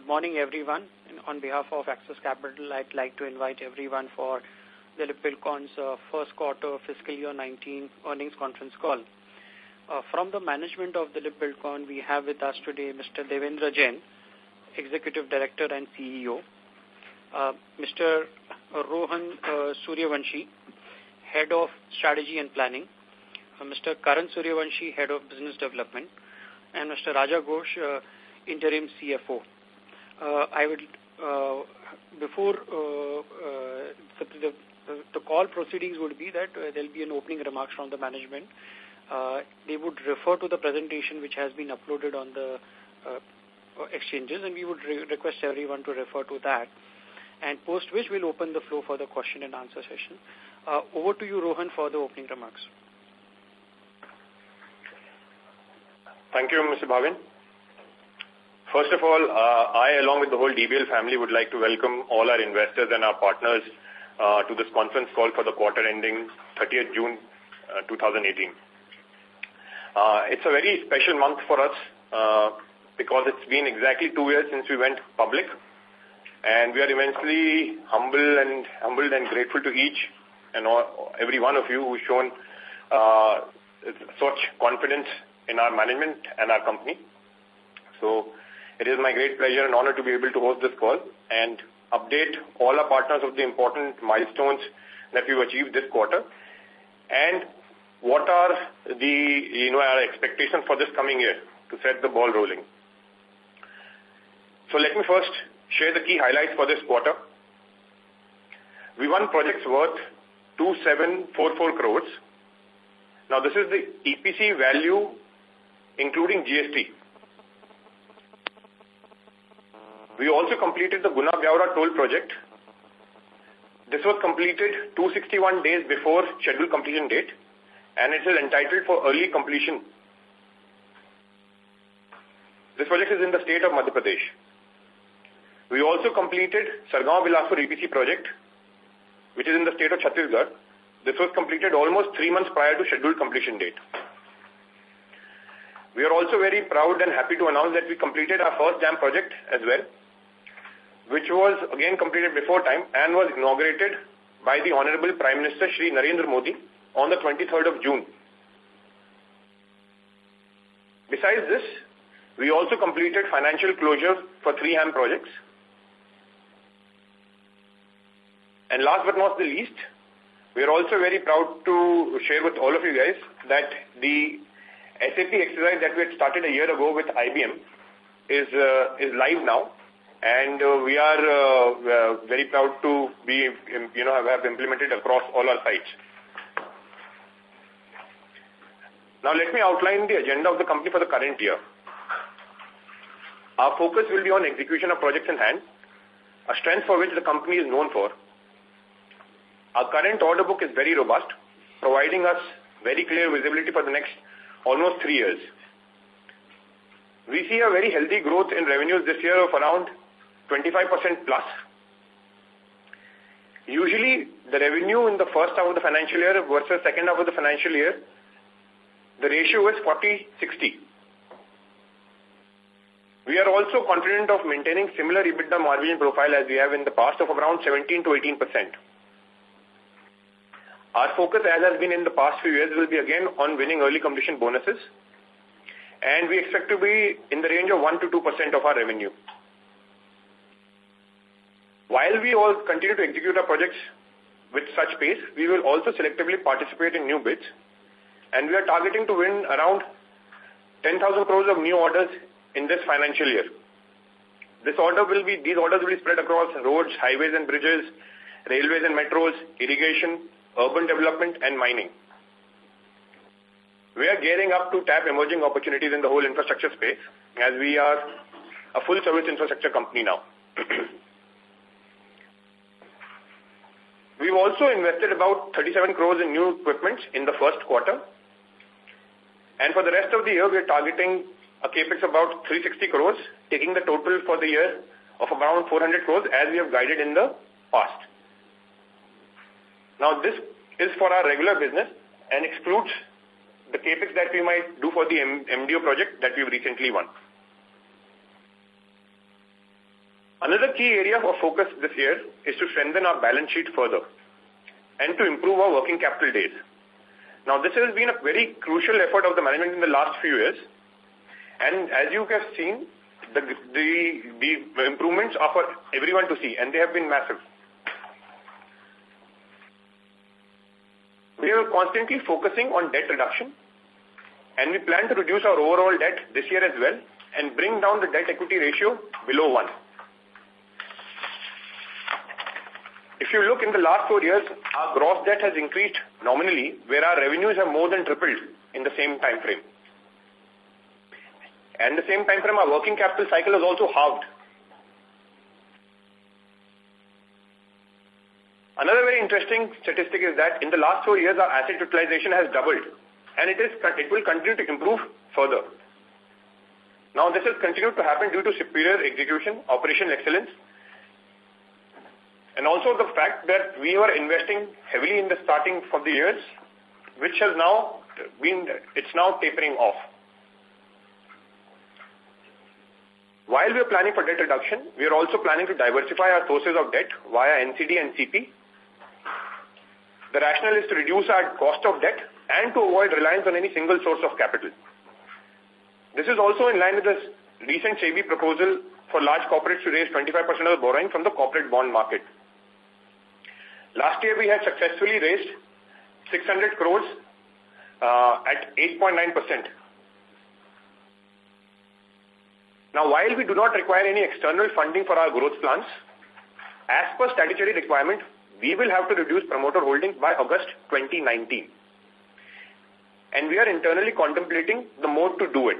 Good morning, everyone. And on behalf of Axis Capital, I'd like to invite everyone for Dilip Bilcon's first quarter fiscal year 19 earnings conference call. From the management of Dilip Bilcon, we have with us today Mr. Devendra Jain, Executive Director and CEO, Mr. Rohan Suryavanshi, Head of Strategy and Planning, Mr. Karan Suryavanshi, Head of Business Development, and Mr. Raja Ghosh, Interim CFO. I would, before the call proceedings would be that there will be an opening remarks from the management. They would refer to the presentation which has been uploaded on the exchanges, and we would request everyone to refer to that. And post which we'll open the floor for the question and answer session. Over to you, Rohan, for the opening remarks. Thank you, Mr. Bhavin. First of all, I, along with the whole DBL family, would like to welcome all our investors and our partners to this conference call for the quarter ending 30th June 2018. It's a very special month for us because it's been exactly 2 years since we went public, and we are immensely humbled and grateful to each and every one of you who's shown such confidence in our management and our company. So it is my great pleasure and honor to be able to host this call and update all our partners of the important milestones that we've achieved this quarter and what are our expectations for this coming year to set the ball rolling. So let me first share the key highlights for this quarter. We won projects worth 2,744 crores. Now this is the EPC value including GST. We also completed the Guna-Byaura toll project. This was completed 261 days before scheduled completion date, and it is entitled for early completion. This project is in the state of Madhya Pradesh. We also completed Sargaon-Bilaspur EPC project, which is in the state of Chhattisgarh. This was completed almost 3 months prior to scheduled completion date. We are also very proud and happy to announce that we completed our first dam project as well, which was again completed before time and was inaugurated by the Honorable Prime Minister Shri Narendra Modi on the 23rd of June. Besides this, we also completed financial closure for 3 HAM projects. And last but not the least, we are also very proud to share with all of you guys that the SAP exercise that we had started a year ago with IBM is live now, and we are very proud to be, have implemented across all our sites. Now let me outline the agenda of the company for the current year. Our focus will be on execution of projects in hand, a strength for which the company is known for. Our current order book is very robust, providing us very clear visibility for the next almost 3 years. We see a very healthy growth in revenues this year of around 25% plus. Usually, the revenue in the first half of the financial year versus second half of the financial year, the ratio is 40-60. We are also confident of maintaining similar EBITDA margin profile as we have in the past of around 17 to 18%. Our focus, as has been in the past few years, will be again on winning early completion bonuses, and we expect to be in the range of 1 to 2% of our revenue. While we all continue to execute our projects with such pace, we will also selectively participate in new bids, and we are targeting to win around 10,000 crores of new orders in this financial year. These orders will be spread across roads, highways and bridges, railways and metros, irrigation, urban development and mining. We are gearing up to tap emerging opportunities in the whole infrastructure space as we are a full service infrastructure company now. We've also invested about 37 crores in new equipment in the first quarter, and for the rest of the year we are targeting a capex about 360 crores, taking the total for the year of around 400 crores as we have guided in the past. Now, this is for our regular business and excludes the capex that we might do for the MDO project that we've recently won. Another key area of focus this year is to strengthen our balance sheet further and to improve our working capital days. Now, this has been a very crucial effort of the management in the last few years. And as you have seen, the improvements are for everyone to see, and they have been massive. We are constantly focusing on debt reduction, and we plan to reduce our overall debt this year as well and bring down the debt-equity ratio below 1. If you look in the last 4 years, our gross debt has increased nominally, where our revenues have more than tripled in the same time frame. And the same time frame, our working capital cycle has also halved. Another very interesting statistic is that in the last 4 years, our asset utilization has doubled, and it will continue to improve further. Now, this has continued to happen due to superior execution, operational excellence, and also the fact that we were investing heavily in the starting of the years, which has now it's now tapering off. While we are planning for debt reduction, we are also planning to diversify our sources of debt via NCD and CP. The rationale is to reduce our cost of debt and to avoid reliance on any single source of capital. This is also in line with the recent SEBI proposal for large corporates to raise 25% of the borrowing from the corporate bond market. Last year, we had successfully raised 600 crores at 8.9%. Now, while we do not require any external funding for our growth plans, as per statutory requirement, we will have to reduce promoter holdings by August 2019. And we are internally contemplating the mode to do it.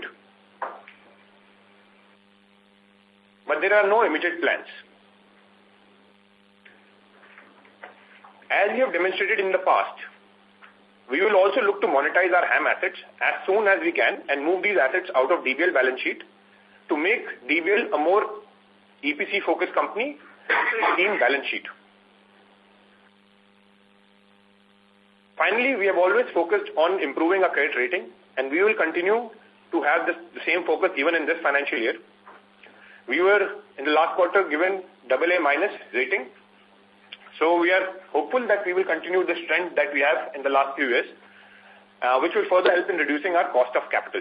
But there are no immediate plans. As we have demonstrated in the past, we will also look to monetize our HAM assets as soon as we can and move these assets out of DBL balance sheet to make DBL a more EPC-focused company with a clean balance sheet. Finally, we have always focused on improving our credit rating, and we will continue to have the same focus even in this financial year. We were, in the last quarter, given AA- rating. So we are hopeful that we will continue this trend that we have in the last few years, which will further help in reducing our cost of capital.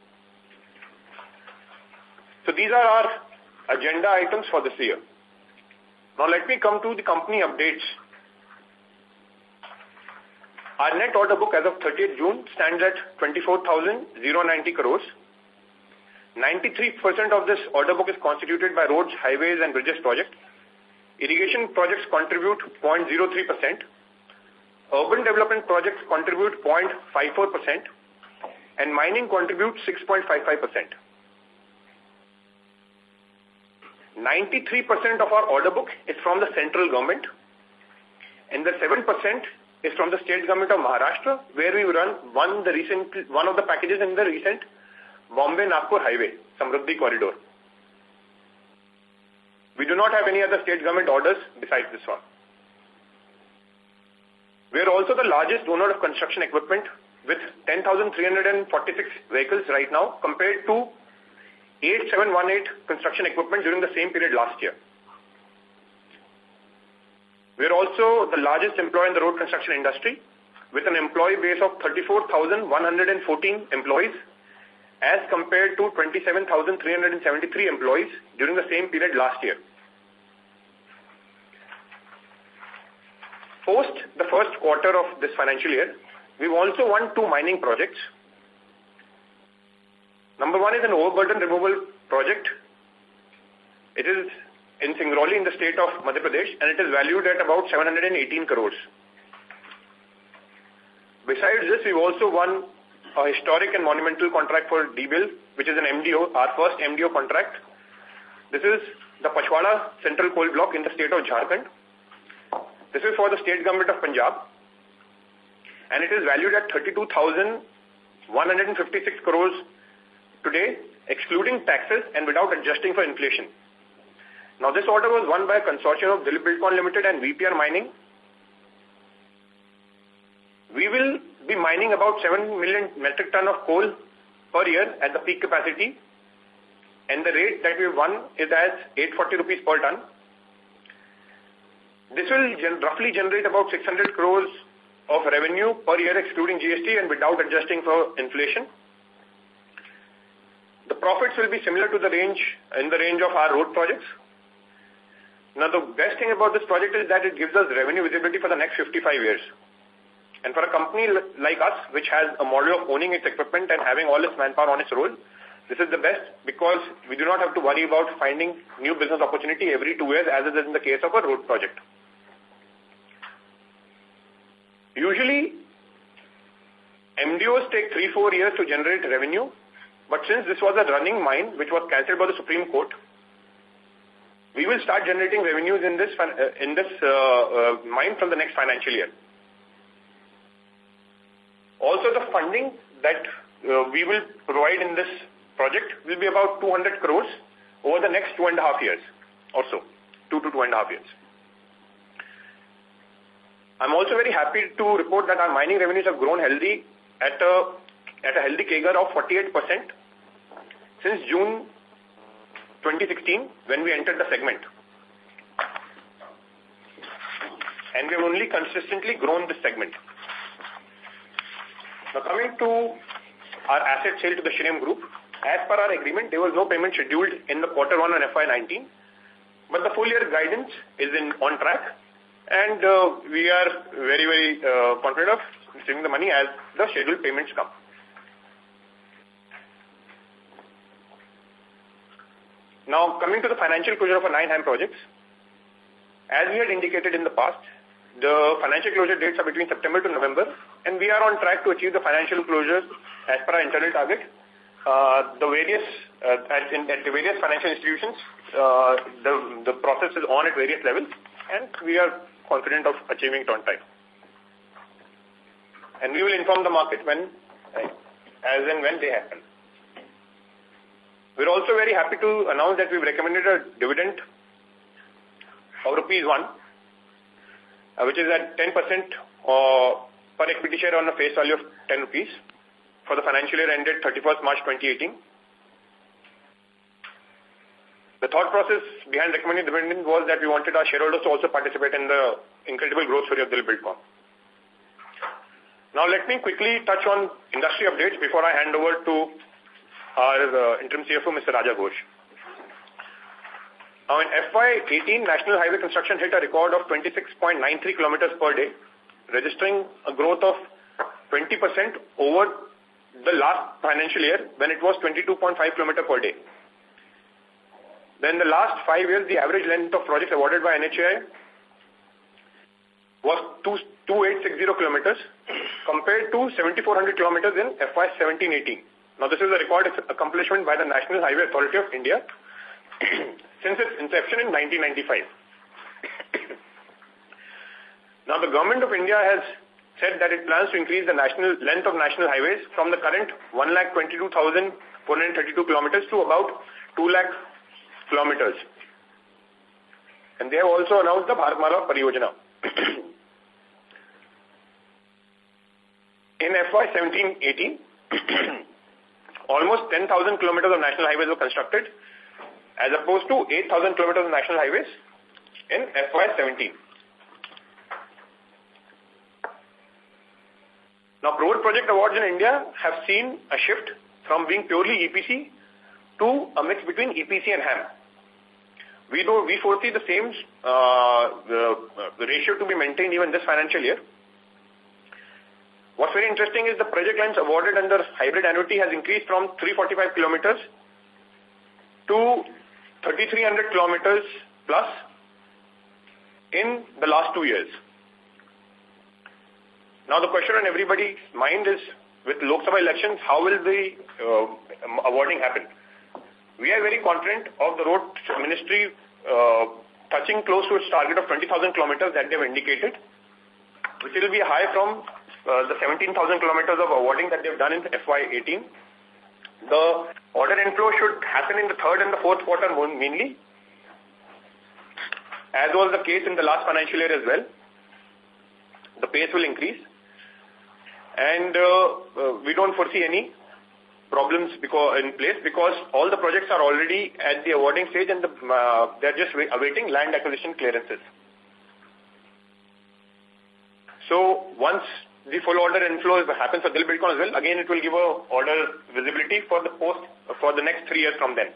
So these are our agenda items for this year. Now let me come to the company updates. Our net order book as of 30th June stands at 24,090 crores. 93% of this order book is constituted by roads, highways and bridges projects. Irrigation projects contribute 0.03%. Urban development projects contribute 0.54%. And mining contributes 6.55%. 93% of our order book is from the central government. And the 7% is from the state government of Maharashtra, where we won one of the packages in the recent Bombay-Nagpur highway, Samruddhi corridor. We do not have any other state government orders besides this one. We are also the largest owner of construction equipment with 10,346 vehicles right now compared to 8,718 construction equipment during the same period last year. We are also the largest employer in the road construction industry with an employee base of 34,114 employees as compared to 27,373 employees during the same period last year. Post the first quarter of this financial year, we've also won 2 mining projects. Number 1 is an overburden removal project. It is in Singrauli in the state of Madhya Pradesh, and it is valued at about 718 crores. Besides this, we've also won a historic and monumental contract for DBL, which is an MDO, our first MDO contract. This is the Pachwara Central Coal Block in the state of Jharkhand. This is for the state government of Punjab, and it is valued at 32,156 crores today, excluding taxes and without adjusting for inflation. Now, this order was won by a consortium of Dilip Buildcon Limited and VPR Mining. We will be mining about 7 million metric ton of coal per year at the peak capacity. and the rate that we won is as 840 rupees per ton. This will roughly generate about 600 crores of revenue per year excluding GST and without adjusting for inflation. The profits will be similar to the range of our road projects. Now, the best thing about this project is that it gives us revenue visibility for the next 55 years. And for a company like us, which has a model of owning its equipment and having all its manpower on its roll, this is the best because we do not have to worry about finding new business opportunity every 2 years as it is in the case of a road project. Usually, MDOs take 3-4 years to generate revenue, but since this was a running mine which was cancelled by the Supreme Court, we will start generating revenues in this mine from the next financial year. Also, the funding that we will provide in this project will be about 200 crores over the next 2.5 years or so, 2 to 2.5 years. I'm also very happy to report that our mining revenues have grown healthy at a healthy CAGR of 48% since June 2016 when we entered the segment. And we have only consistently grown this segment. Now coming to our asset sale to the Shrem Group, as per our agreement, there was no payment scheduled in the Q1 on FY19, but the full year guidance is on track, and we are very, very confident of receiving the money as the scheduled payments come. Now, coming to the financial closure of our 9 HAM projects, as we had indicated in the past, the financial closure dates are between September to November, and we are on track to achieve the financial closure as per our internal target. At the various financial institutions, the process is on at various levels, and we are confident of achieving it on time. And we will inform the market as and when they happen. We're also very happy to announce that we've recommended a dividend of Rs 1, which is at 10% per equity share on a face value of 10 rupees for the financial year ended 31st March 2018. The thought process behind recommending dividend was that we wanted our shareholders to also participate in the incredible growth story of Delhi Buildcon. Now let me quickly touch on industry updates before I hand over to our interim CFO, Mr. Raja Ghosh. Now in FY18, National Highway construction hit a record of 26.93 kilometers per day, registering a growth of 20% over the last financial year when it was 22.5 kilometers per day. Then the last 5 years, the average length of projects awarded by NHAI was 2860 kilometers compared to 7400 kilometers in FY17-18. Now, this is a record accomplishment by the National Highway Authority of India since its inception in 1995. Now, the Government of India has said that it plans to increase the length of national highways from the current 122,432 kilometers to about 2 lakh kilometers. And they have also announced the Bharatmala Pariyojana. In FY17-18, almost 10,000 kilometers of national highways were constructed as opposed to 8,000 kilometers of national highways in FY17. Now, road project awards in India have seen a shift from being purely EPC to a mix between EPC and HAM. We foresee the same the ratio to be maintained even this financial year. What's very interesting is the project lines awarded under hybrid annuity has increased from 345 kilometers to 3,300 kilometers plus in the last 2 years. Now the question on everybody's mind is, with Lok Sabha elections, how will the awarding happen? We are very confident of the road ministry touching close to its target of 20,000 kilometers that they have indicated, which will be high from the 17,000 kilometers of awarding that they have done in FY18. The order inflow should happen in the third and the fourth quarter mainly, as was the case in the last financial year as well. The pace will increase, and we don't foresee any problems in place because all the projects are already at the awarding stage and they're just awaiting land acquisition clearances. So once the full order inflow happens for Delhi Buildcon as well, again it will give a order visibility for the next 3 years from then.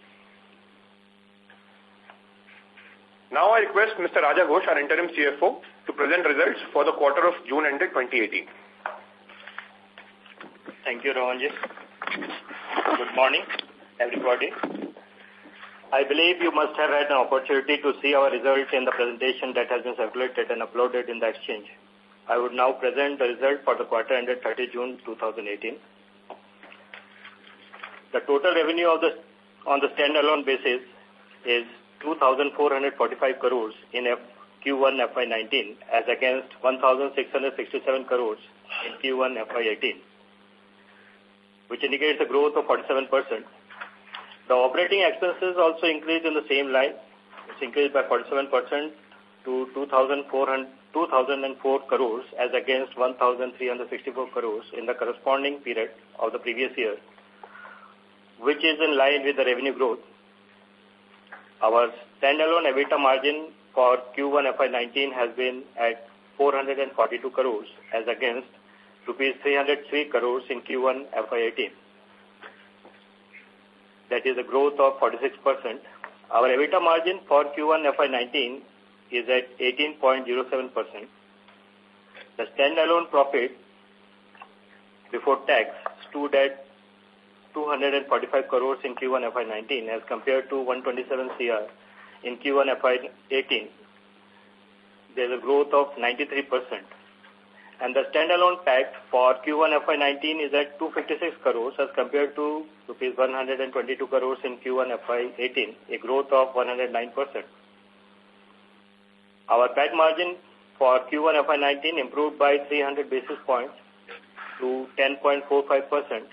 Now I request Mr. Raja Ghosh, our interim CFO, to present results for the quarter of June ended 2018. Thank you, Rohanji. Good morning, everybody. I believe you must have had an opportunity to see our results in the presentation that has been circulated and uploaded in the exchange. I would now present the result for the quarter ended 30 June 2018. The total revenue on the standalone basis is 2,445 crores in Q1 FY19 as against 1,667 crores in Q1 FY18, which indicates a growth of 47%. The operating expenses also increased in the same line. It's increased by 47% to 2,004 crores as against 1,364 crores in the corresponding period of the previous year, which is in line with the revenue growth. Our standalone EBITDA margin for Q1 FY19 has been at 442 crores as against rupees 303 crores in Q1 FY18. That is a growth of 46%. Our EBITDA margin for Q1 FY19 is at 18.07%. The standalone profit before tax stood at 245 crores in Q1 FY19 as compared to 127 CR in Q1 FY18. There is a growth of 93%. And the standalone PAT for Q1 FY19 is at 256 crores as compared to rupees 122 crores in Q1 FY18, a growth of 109%. Our PAT margin for Q1 FY19 improved by 300 basis points to 10.45%.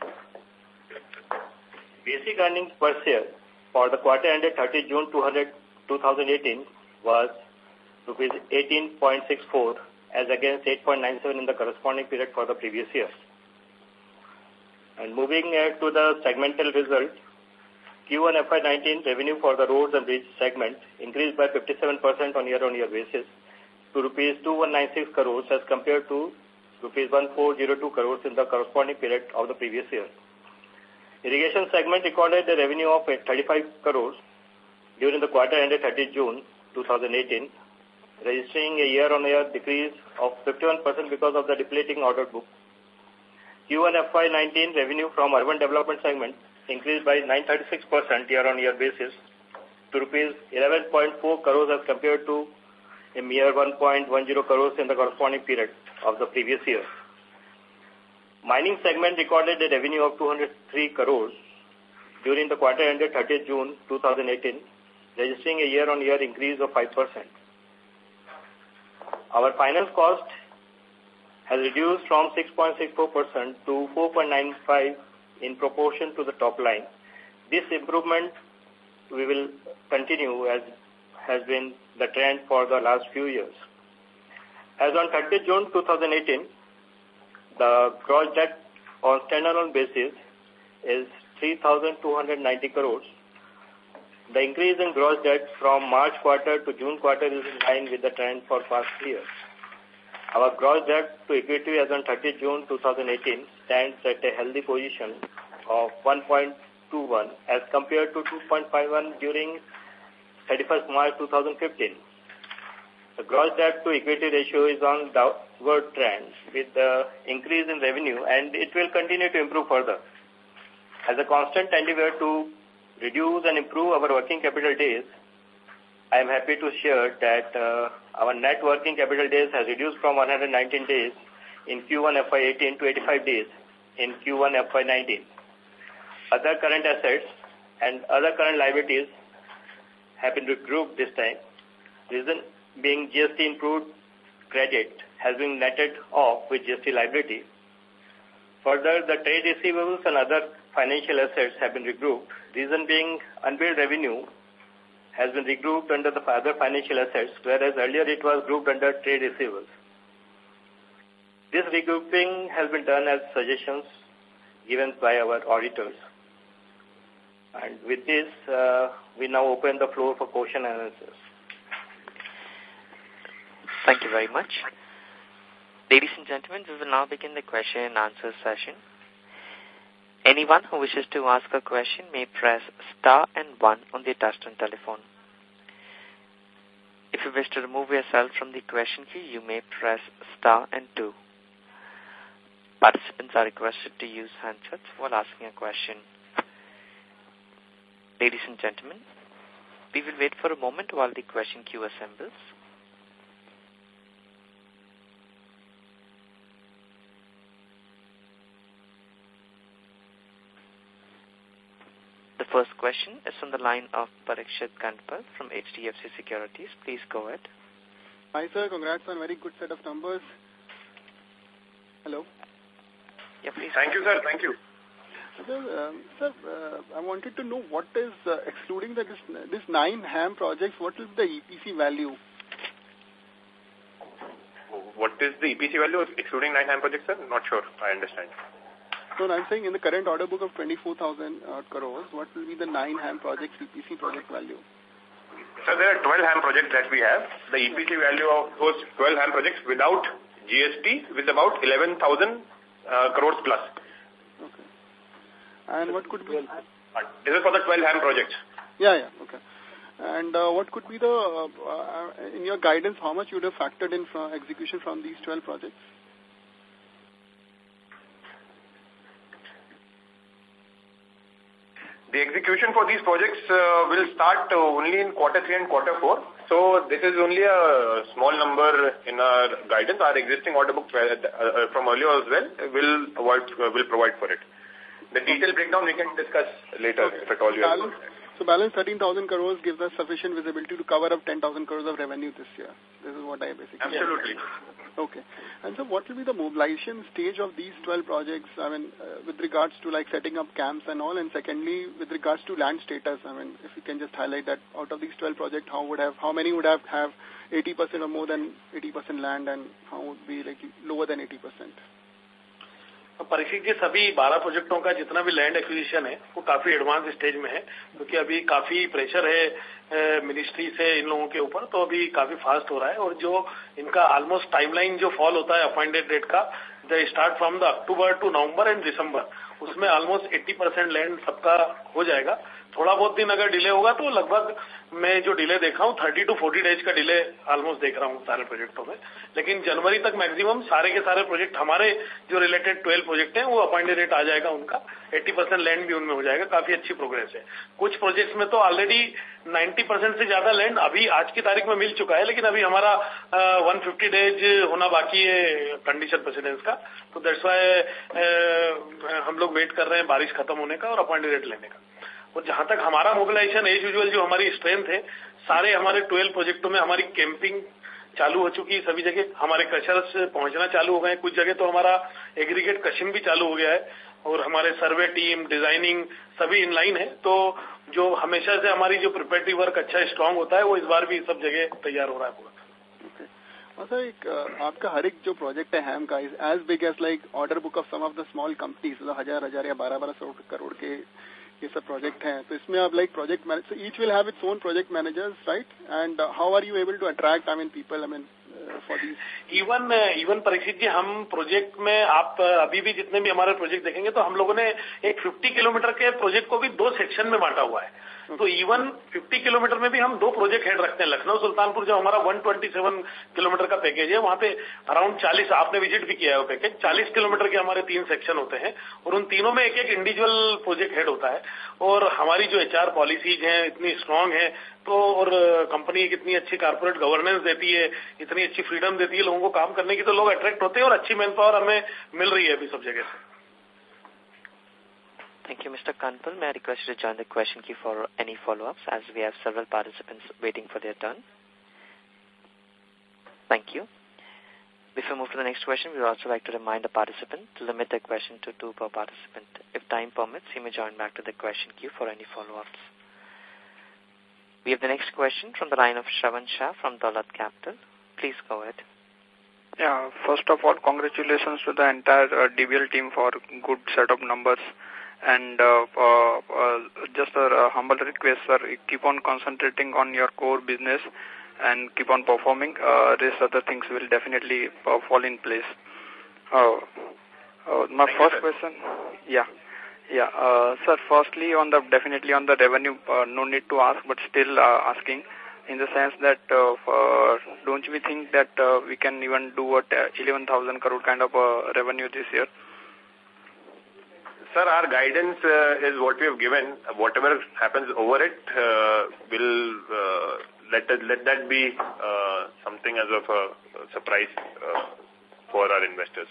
Basic earnings per share for the quarter ended 30 June 2018 was rupees 18.64 as against 8.97 in the corresponding period for the previous year. And moving to the segmental result, Q1 FY19 revenue for the roads and bridge segment increased by 57% on year-on-year basis to rupees 2196 crores as compared to rupees 1402 crores in the corresponding period of the previous year. Irrigation segment recorded a revenue of 35 crores during the quarter ended 30 June 2018, registering a year-on-year decrease of 51% because of the depleting order book. Q1 FY19 revenue from urban development segment increased by 936% year-on-year basis to rupees 11.4 crores as compared to a mere 1.10 crores in the corresponding period of the previous year. Mining segment recorded a revenue of 203 crores during the quarter ended 30 June 2018, registering a year-on-year increase of 5%. Our finance cost has reduced from 6.64% to 4.95% in proportion to the top line. This improvement we will continue as has been the trend for the last few years. As on 30 June 2018, the gross debt on standalone basis is 3,290 crores. The increase in gross debt from March quarter to June quarter is in line with the trend for past years. Our gross debt to equity as on 30 June 2018 stands at a healthy position of 1.21 as compared to 2.51 during 31st March 2015. The gross debt to equity ratio is on downward trend with the increase in revenue, and it will continue to improve further. As a constant endeavor to reduce and improve our working capital days, I am happy to share that our net working capital days has reduced from 119 days in Q1 FY18 to 85 days in Q1 FY19. Other current assets and other current liabilities have been regrouped this time. Reason being GST improved credit has been netted off with GST liability. Further, the trade receivables and other financial assets have been regrouped. Reason being unbilled revenue has been regrouped under the other financial assets, whereas earlier it was grouped under trade receivables. This regrouping has been done as suggestions given by our auditors. And with this, we now open the floor for question and answers. Thank you very much. Ladies and gentlemen, we will now begin the question and answer session. Anyone who wishes to ask a question may press star and 1 on the touchtone telephone. If you wish to remove yourself from the question queue, you may press star and 2. Participants are requested to use handsets while asking a question. Ladies and gentlemen, we will wait for a moment while the question queue assembles. The first question is from the line of Parikshit Kandpal from HDFC Securities. Please go ahead. Hi, sir. Congrats on a very good set of numbers. Hello. Yeah, please. Thank you, sir. Thank you. Sir, I wanted to know what is, excluding this 9 HAM projects, what is the EPC value? What is the EPC value excluding 9 HAM projects, sir? Not sure. I understand. So I'm saying in the current order book of 24,000 crores, what will be the 9 HAM projects EPC project value? So there are 12 HAM projects that we have. The EPC value of those 12 HAM projects without GST is about 11,000 crores plus. Okay. And what could be? This is for the 12 HAM projects. Yeah, okay. And what could be the, in your guidance, how much you would have factored in for execution from these 12 projects? The execution for these projects will start only in quarter 3 and quarter 4. So this is only a small number in our guidance. Our existing order book from earlier as well will provide for it. The detailed breakdown we can discuss later if at all you have. So balance 13,000 crores gives us sufficient visibility to cover up 10,000 crores of revenue this year. This is what I basically... Absolutely. Okay. And so what will be the mobilization stage of these 12 projects, I mean, with regards to like setting up camps and all, and secondly, with regards to land status, I mean, if you can just highlight that out of these 12 projects, how many would have 80% or more than 80% land, and how would be like lower than 80%? Parikshit जी सभी 12 प्रोजेक्टों का जितना भी land acquisition है वो काफी advance stage में है क्योंकि अभी काफी प्रेशर है मिनिस्ट्री से इन लोगों के ऊपर तो अभी काफी फास्ट हो रहा है और जो इनका ऑलमोस्ट टाइमलाइन जो फॉल होता है अपॉइंटेड डेट का the start from the October to November and December उसमें ऑलमोस्ट 80% लैंड सबका हो जाएगा थोड़ा बहुत दिन अगर डिले होगा तो लगभग मैं जो डिले देखा हूँ 30 to 40 डेज का डिले ऑलमोस्ट देख रहा हूँ सारे प्रोजेक्टों में लेकिन जनवरी तक मैक्सिमम सारे के सारे प्रोजेक्ट हमारे जो रिलेटेड 12 प्रोजेक्ट हैं वो अपॉइंटेड डेट आ जाएगा उनका 80% लैंड भी उनमें हो जाएगा काफी अच्छी प्रोग्रेस है कुछ प्रोजेक्ट्स में तो ऑलरेडी 90% से ज्यादा लैंड अभी आज की तारीख में मिल चुका है लेकिन अभी हमारा 150 डेज होना बाकी है कंडीशन प्रेसिडेंस का तो दैट्स वाई हम लोग वेट कर रहे हैं बारिश खत्म होने का और अपॉइंटेड डेट लेने का और जहां तक हमारा मोबिलाइजेशन एज यूजुअल जो हमारी स्ट्रेंथ है सारे हमारे 12 प्रोजेक्टों में हमारी कैंपिंग चालू हो चुकी है सभी जगह हमारे क्रशर्स पहुंचना चालू हो गए कुछ जगह तो हमारा एग्रीगेट क्रशिंग भी चालू हो गया है और हमारे सर्वे टीम डिजाइनिंग सभी इन लाइन है तो जो हमेशा से हमारी जो प्रिपरेटरी वर्क अच्छा स्ट्रांग होता है वो इस बार भी सब जगह तैयार हो रहा है पूरा सर एक आपका हर एक जो प्रोजेक्ट है हैम का is as big as like order book of some of the small companies 1000 या 1200 करोड़ के ये सब प्रोजेक्ट हैं तो इसमें आप like project manager each will have its own project managers right and how are you able to attract I mean people I mean for this even Parikshit ji हम project में आप अभी भी जितने भी हमारे प्रोजेक्ट देखेंगे तो हम लोगों ने एक 50 किलोमीटर के प्रोजेक्ट को भी 2 सेक्शन में बांटा हुआ है तो इवन 50 किलोमीटर में भी हम 2 प्रोजेक्ट हेड रखते हैं लखनऊ सुल्तानपुर जो हमारा 127 किलोमीटर का पैकेज है वहां पे अराउंड 40 आपने विजिट भी किया है वो पैकेज 40 किलोमीटर के हमारे 3 सेक्शन होते हैं और उन तीनों में एक एक इंडिविजुअल प्रोजेक्ट हेड होता है और हमारी जो HR पॉलिसीज हैं इतनी स्ट्रांग है तो और कंपनी कितनी अच्छी कारपोरेट गवर्नेंस देती है इतनी अच्छी फ्रीडम देती है लोगों को काम करने की तो लोग अट्रैक्ट होते हैं और अच्छी मैन पावर हमें मिल रही है अभी सब जगह से Thank you, Mr. Kanpal. May I request you to join the question queue for any follow-ups as we have several participants waiting for their turn. Thank you. Before we move to the next question, we would also like to remind the participant to limit their question to 2 per participant. If time permits, he may join back to the question queue for any follow-ups. We have the next question from the line of Shravan Shah from Daulat Capital. Please go ahead. Yeah, first of all, congratulations to the entire DBL team for good set of numbers. And just a humble request, sir, keep on concentrating on your core business and keep on performing. Rest other things will definitely fall in place. My first question, sir, firstly, definitely on the revenue, no need to ask, but still asking, in the sense that don't we think that we can even do a 11,000 crore kind of revenue this year? Sir, our guidance is what we have given. Whatever happens over it, will let that be something as of a surprise for our investors.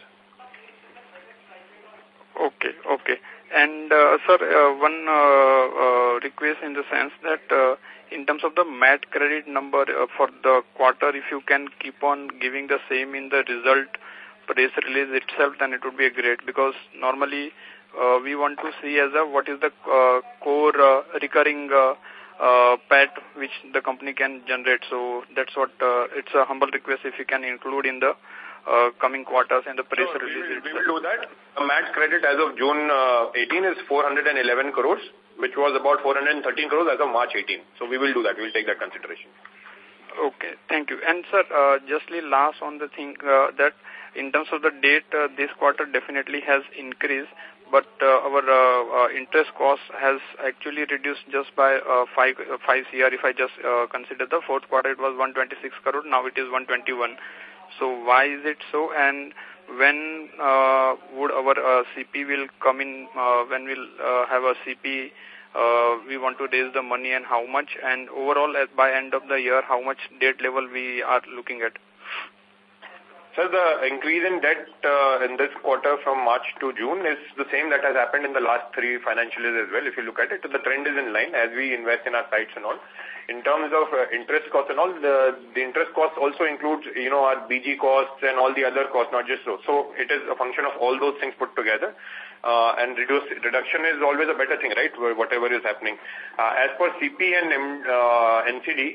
Okay. And, sir, one request in the sense that in terms of the MAT credit number for the quarter, if you can keep on giving the same in the result press release itself, then it would be great, because normally we want to see as what is the core recurring PAT which the company can generate. So that's what it's a humble request if you can include in the coming quarters and the press release. We will do that. The MAT credit as of June 18 is 411 crores, which was about 413 crores as of March 18. So we will do that. We will take that consideration. Okay, thank you. And sir, justly last on the thing that in terms of the debt, this quarter definitely has increased, but our interest cost has actually reduced just by 5 CR. If I just consider the fourth quarter, it was 126 crore, now it is 121. So why is it so? And when would our CP will come in, when we'll have a CP, we want to raise the money and how much, and overall by end of the year, how much debt level we are looking at? Sir, the increase in debt in this quarter from March to June is the same that has happened in the last 3 financial years as well. If you look at it, the trend is in line as we invest in our sites and all. In terms of interest costs and all, the interest costs also includes, our BG costs and all the other costs, not just so. So it is a function of all those things put together. And reduction is always a better thing, right, whatever is happening. As for CP and NCD,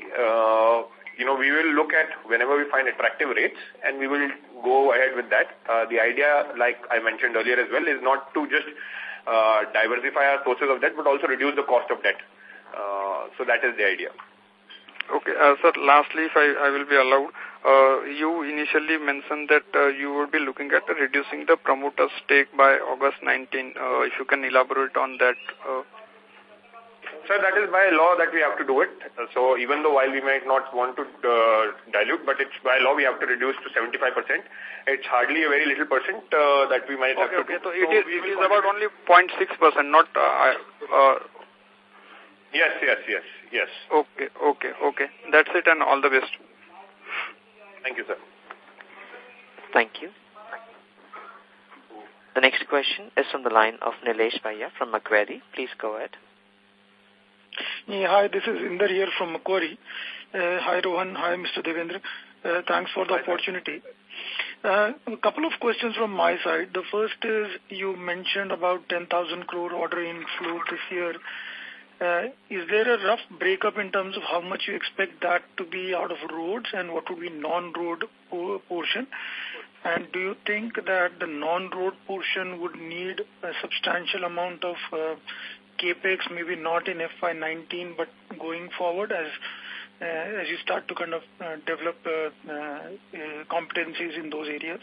we will look at whenever we find attractive rates, and we will go ahead with that. The idea, like I mentioned earlier as well, is not to just diversify our sources of debt, but also reduce the cost of debt. So that is the idea. Okay. Sir, lastly, if I will be allowed, you initially mentioned that you would be looking at reducing the promoter stake by August 19. If you can elaborate on that. Sir, that is by law that we have to do it. So even though while we might not want to dilute, but it's by law we have to reduce to 75%. It's hardly a very little percent that we might have to do. So it is about only 0.6%, not... Yes. Okay. That's it, and all the best. Thank you, sir. Thank you. The next question is from the line of Nilesh Bhaiya from Macquarie. Please go ahead. Yeah, hi, this is Inder here from Macquarie. Hi, Rohan. Hi, Mr. Devendra. Thanks for the opportunity. A couple of questions from my side. The first is, you mentioned about 10,000 crore order inflow this year. Is there a rough breakup in terms of how much you expect that to be out of roads and what would be non-road portion? And do you think that the non-road portion would need a substantial amount of CAPEX, maybe not in FY19, but going forward as you start to kind of develop competencies in those areas?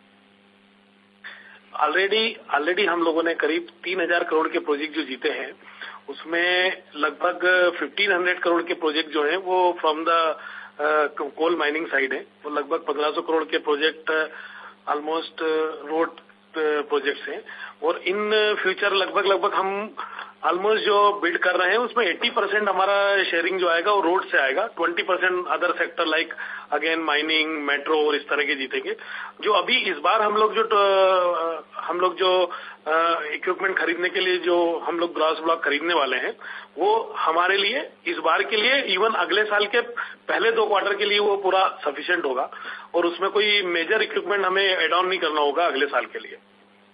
Already हम लोगों ने करीब 3,000 करोड़ के project जो जीते हैं, उसमें लगभग 1,500 करोड़ के प्रोजेक्ट जो हैं वो from the coal mining side है. वो लगभग 1,500 करोड़ के प्रोजेक्ट ऑलमोस्ट रोड प्रोजेक्ट्स हैं. और इन फ्यूचर लगभग हम ऑलमोस्ट जो बिल्ड कर रहे हैं उसमें 80% हमारा शेयरिंग जो आएगा वो रोड से आएगा. 20% other sector like again mining, metro और इस तरह के जीतेंगे. जो अभी इस बार हम लोग जो इक्विपमेंट खरीदने के लिए जो हम लोग ग्रॉस ब्लॉक खरीदने वाले हैं, वो हमारे लिए इस बार के लिए इवन अगले साल के पहले 2 क्वार्टर के लिए वो पूरा सफिशिएंट होगा और उसमें कोई मेजर इक्विपमेंट हमें एड ऑन नहीं करना होगा अगले साल के लिए.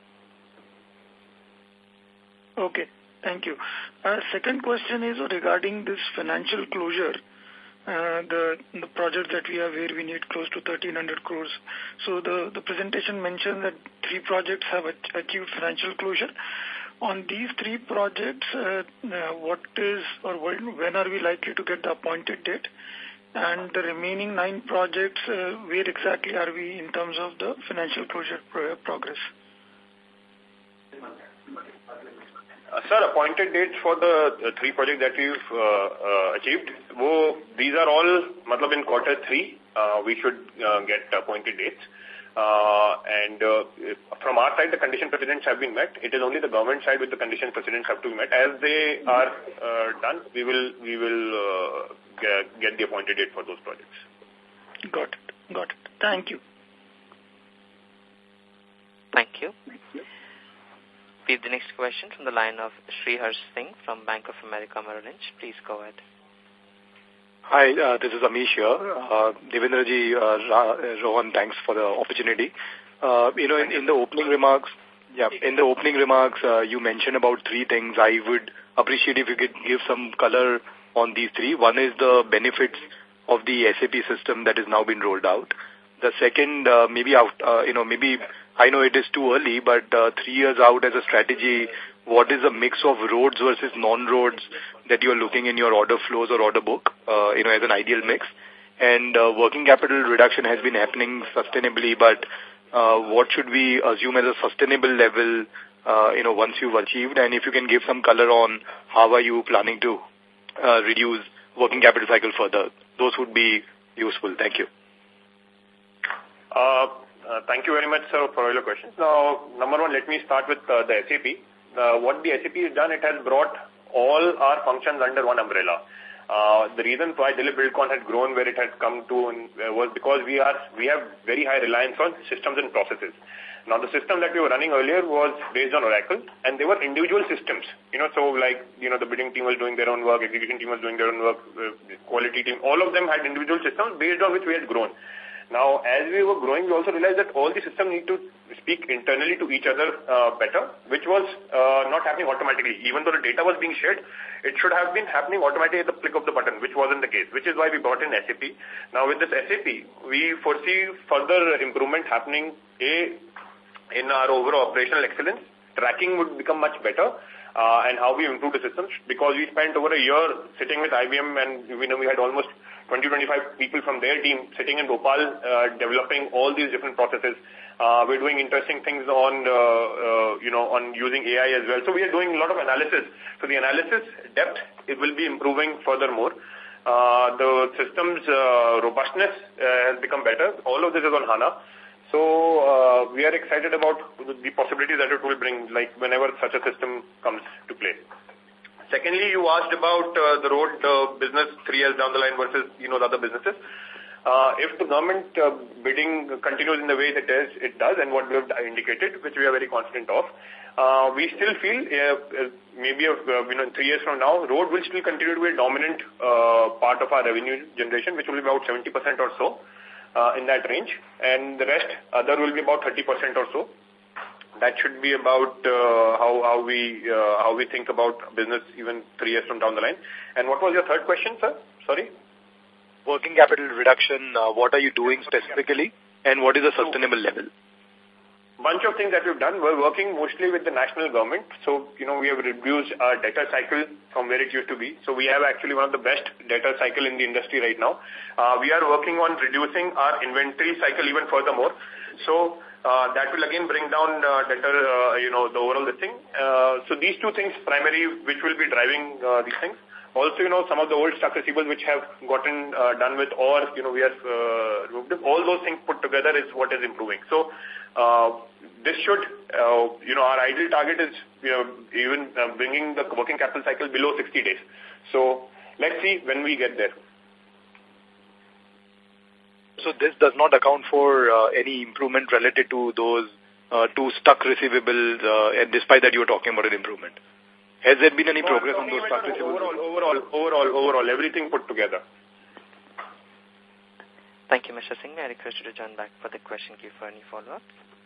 Okay, thank you. Second question is regarding this financial closure. The the project that we have where we need close to 1,300 crores. So the presentation mentioned that 3 projects have achieved financial closure. On these 3 projects, what is or when are we likely to get the appointed date? And the remaining 9 projects, where exactly are we in terms of the financial closure progress? Sir, appointed dates for the 3 projects that we've achieved, these are all in quarter 3. We should get appointed dates. And from our side, the condition precedents have been met. It is only the government side with the condition precedents have to be met. As they are done, we will get the appointed date for those projects. Got it. Thank you. Thank you. We have the next question from the line of Sriharsh Singh from Bank of America Merrill Lynch. Please go ahead. Hi, this is Amish here. Devendraji, Rohan, thanks for the opportunity. In the opening remarks, you mentioned about 3 things. I would appreciate if you could give some color on these 3. One is the benefits of the SAP system that has now been rolled out. The second, maybe I know it is too early, but 3 years out as a strategy, what is the mix of roads versus non-roads that you are looking in your order flows or order book, as an ideal mix? And working capital reduction has been happening sustainably, but what should we assume as a sustainable level, once you've achieved? And if you can give some color on how are you planning to reduce working capital cycle further, those would be useful. Thank you. Thank you very much, sir, for all your questions. Now, number 1, let me start with the SAP. What the SAP has done, it has brought all our functions under one umbrella. The reason why Delhi Buildcon had grown where it had come to was because we have very high reliance on systems and processes. Now, the system that we were running earlier was based on Oracle, and they were individual systems. The bidding team was doing their own work, execution team was doing their own work, quality team, all of them had individual systems based on which we had grown. Now, as we were growing, we also realized that all the systems need to speak internally to each other better, which was not happening automatically. Even though the data was being shared, it should have been happening automatically at the click of the button, which wasn't the case, which is why we brought in SAP. Now, with this SAP, we foresee further improvement happening, in our overall operational excellence. Tracking would become much better, and how we improve the systems, because we spent over a year sitting with IBM, and we had almost 20-25 people from their team sitting in Bhopal, developing all these different processes. We're doing interesting things on using AI as well. So we are doing a lot of analysis. So the analysis depth, it will be improving furthermore. The system's robustness has become better. All of this is on HANA. So we are excited about the possibilities that it will bring, like whenever such a system comes to play. Secondly, you asked about the road business 3 years down the line versus, the other businesses. If the government bidding continues in the way that it does and what we have indicated, which we are very confident of, we still feel maybe in 3 years from now, road will still continue to be a dominant part of our revenue generation, which will be about 70% or so in that range. And the rest, other will be about 30% or so. That should be about how we think about business even 3 years from down the line. And what was your third question, sir? Sorry? Working capital reduction, what are you doing specifically, and what is a sustainable level? Bunch of things that we've done. We're working mostly with the national government. So, we have reduced our debtor cycle from where it used to be. So we have actually one of the best debtor cycle in the industry right now. We are working on reducing our inventory cycle even furthermore. So that will again bring down debtor, the overall thing. So these 2 things primarily, which will be driving these things. Also, some of the old stock receivables which have gotten done with, or, we have removed them. All those things put together is what is improving. So this should, our ideal target is, even bringing the working capital cycle below 60 days. So let's see when we get there. So this does not account for any improvement related to those 2 stuck receivables, and despite that you were talking about an improvement. Has there been any progress on those stuck receivables? Overall, everything put together. Thank you, Mr. Singh. May I request you to join back for the question queue for any follow-up?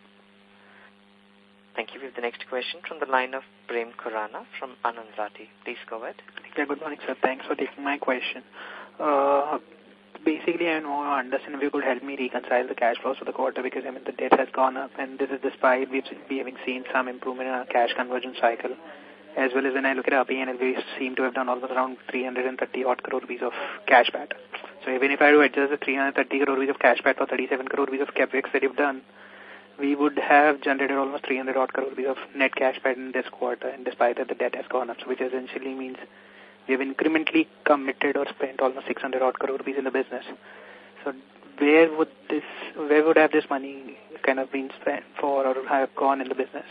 Thank you. We have the next question from the line of Prem Khurana from Anand Rathi. Please go ahead. Yeah, good morning, sir. Thanks for taking my question. Basic basically I want to understand if you could help me reconcile the cash flows for the quarter, because I mean the debt has gone up, and this is despite we having seen some improvement in our cash conversion cycle, as well as when I look at our P&L, we seem to have done almost around 330 odd crore rupees of cash back. So even if I do adjust the 330 crore rupees of cash back for 37 crore rupees of capex that you've done, we would have generated almost 300 odd crore rupees of net cash back in this quarter, and despite that the debt has gone up, so which essentially means we have incrementally committed or spent almost 600 odd crore rupees in the business. So where would have this money kind of been spent for or have gone in the business?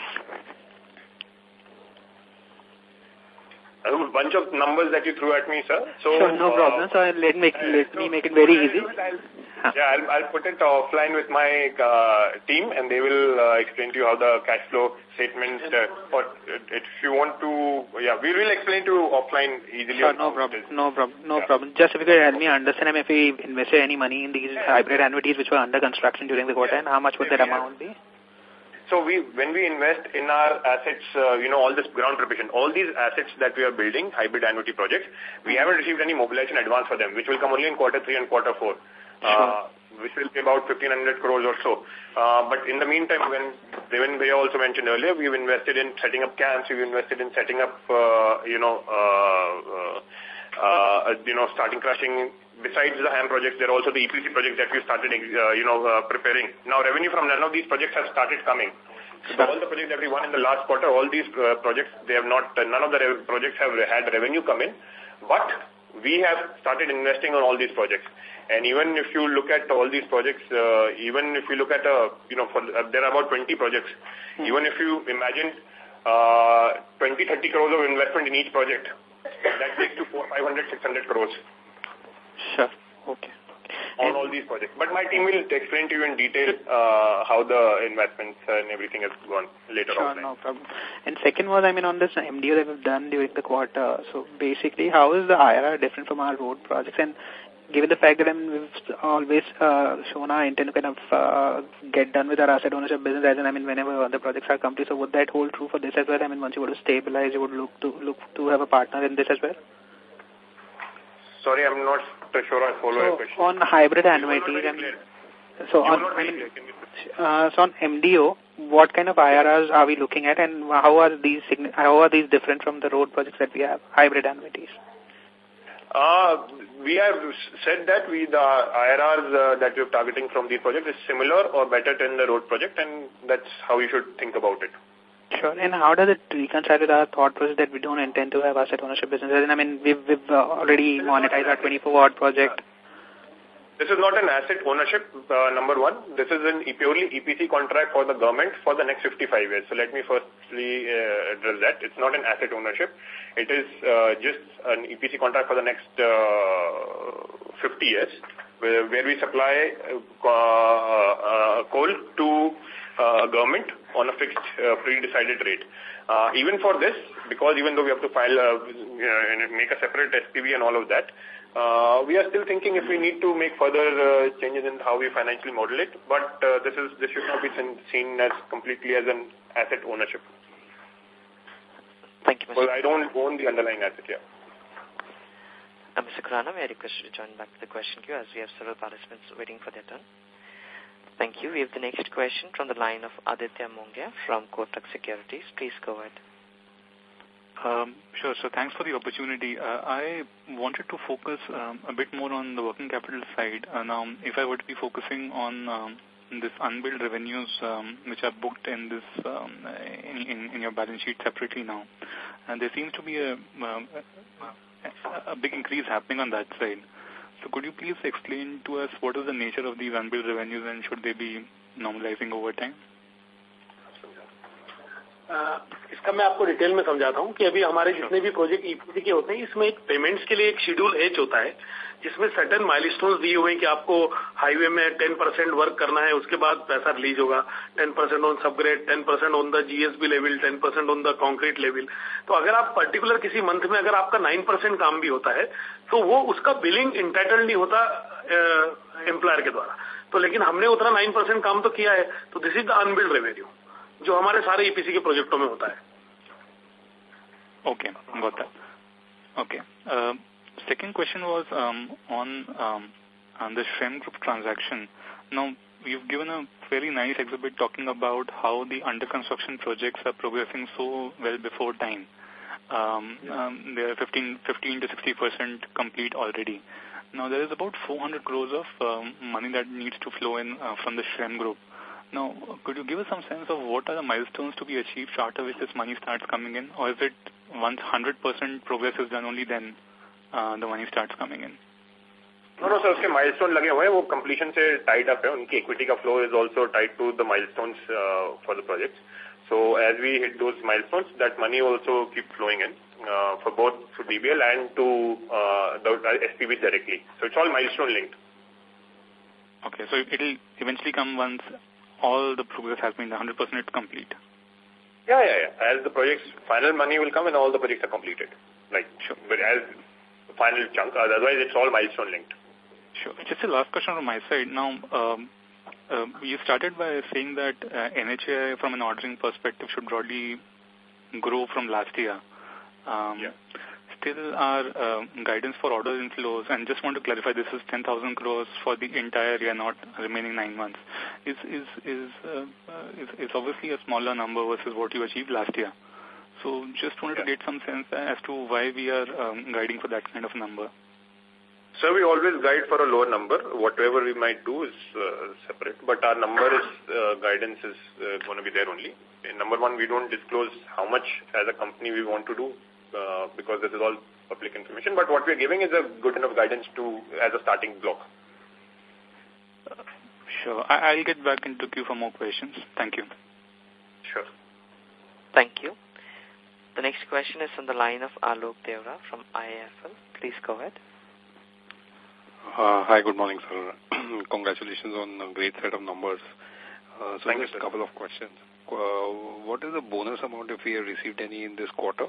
A bunch of numbers that you threw at me, sir. So sure, no problem. So let me make it very easy. I'll put it offline with my team, and they will explain to you how the cash flow statement. If you want to, we will explain to you offline easily. Sure, no problem. Just if you could help me understand if we invested any money in these hybrid annuities which were under construction during the quarter, and how much would that amount be? So when we invest in our assets, all this ground preparation, all these assets that we are building, hybrid annuity projects, we haven't received any mobilization advance for them, which will come only in quarter 3 and quarter 4, which will be about 1,500 crores or so. But in the meantime, when Deven Bhaiya also mentioned earlier, we've invested in setting up camps, we've invested in setting up, starting crushing. Besides the HAM projects, there are also the EPC projects that we started, preparing. Now, revenue from none of these projects has started coming. So all the projects that we won in the last quarter, all these projects, none of the projects have had revenue come in, but we have started investing on all these projects. And even if you look at all these projects, even if you look at, there are about 20 projects, even if you imagine 20-30 crores of investment in each project, that takes to 500-600 crores. Sure. Okay. On all these projects. But my team will explain to you in detail how the investments and everything has gone later on. Sure, no problem. And second was, on this MDO that we've done during the quarter, so basically how is the IRR different from our road projects? And given the fact that we've always shown our intent to kind of get done with our asset ownership business, as in, whenever the projects are complete, so would that hold true for this as well? Once you go to stabilize, you would look to have a partner in this as well? Sorry, I'm not sure I follow your question. On hybrid annuities, so on MDO, what kind of IRRs are we looking at, and how are these different from the road projects that we have, hybrid annuities? We have said that the IRRs that we're targeting from these projects is similar or better than the road project, and that's how you should think about it. Sure. And how does it reconcile with our thought process that we don't intend to have asset ownership business? We've already monetized our 24-watt project. This is not an asset ownership, number one. This is a purely EPC contract for the government for the next 55 years. So let me firstly address that. It's not an asset ownership. It is just an EPC contract for the next 50 years, where we supply coal to government on a fixed pre-decided rate. Even for this, because even though we have to file, make a separate SPV and all of that, we are still thinking if we need to make further changes in how we financially model it, but this should not be seen as completely as an asset ownership. Thank you, Mr. Because I don't own the underlying asset here. Mr. Khurana, may I request you to join back to the question queue as we have several participants waiting for their turn. Thank you. We have the next question from the line of Aditya Mongia from Kotak Securities. Please go ahead. Sure. So thanks for the opportunity. I wanted to focus a bit more on the working capital side. Now, if I were to be focusing on this unbilled revenues which are booked in this in your balance sheet separately now, and there seems to be a big increase happening on that side. So could you please explain to us what is the nature of these unbilled revenues and should they be normalizing over time? इसका मैं आपको detail में समझाता हूँ कि अभी हमारे जितने भी प्रोजेक्ट ईपीसी के होते हैं इसमें एक पेमेंट्स के लिए एक शेड्यूल एच होता है जिसमें सर्टेन माइलस्टोन्स दिए हुए हैं कि आपको हाईवे में 10% वर्क करना है, उसके बाद पैसा रिलीज होगा, 10% on subgrade, 10% on the GSB level, 10% on the concrete level. तो अगर आप पर्टिकुलर किसी मंथ में अगर आपका 9% काम भी होता है तो वो उसका बिलिंग इंटाइटल नहीं होता एम्प्लॉयर के द्वारा. तो लेकिन हमने उतना 9% काम तो किया है, तो this is the unbilled revenue जो हमारे सारे ईपीसी के प्रोजेक्टों में होता है. Okay, got that. Okay. Second question was on the Shrem Group transaction. Now, you've given a very nice exhibit talking about how the under-construction projects are progressing so well before time. They are 15 to 60% complete already. Now, there is about 400 crores of money that needs to flow in from the Shrem Group. Now, could you give us some sense of what are the milestones to be achieved after which this money starts coming in? Or is it once 100% progress is done, only then the money starts coming in? No, sir, उसके milestone लगे हुए हैं, वो completion से tied up है, उनकी equity का flow is also tied to the milestones for the projects. So as we hit those milestones, that money also keep flowing in for both to DBL and to the SPVs directly. So it's all milestone linked. Okay, so it will eventually come once all the progress has been 100% complete. Yeah. As the projects, final money will come and all the projects are completed. Like, sure. But as the final chunk, otherwise it's all milestone linked. Sure. Just a last question from my side. Now, you started by saying that NHAI from an ordering perspective should broadly grow from last year. Still our guidance for order inflows, and just want to clarify, this is 10,000 crores for the entire year, not remaining 9 months, is obviously a smaller number versus what you achieved last year. So just wanted to get some sense as to why we are guiding for that kind of number. So we always guide for a lower number. Whatever we might do is separate. But our number is, guidance is going to be there only. In number one, we don't disclose how much as a company we want to do because this is all public information. But what we're giving is a good enough guidance to as a starting block. Sure. I'll get back into queue for more questions. Thank you. Sure. Thank you. The next question is on the line of Alok Devra from IIFL. Please go ahead. Hi, good morning, sir. Congratulations on a great set of numbers. So just a couple of questions. What is the bonus amount if we have received any in this quarter?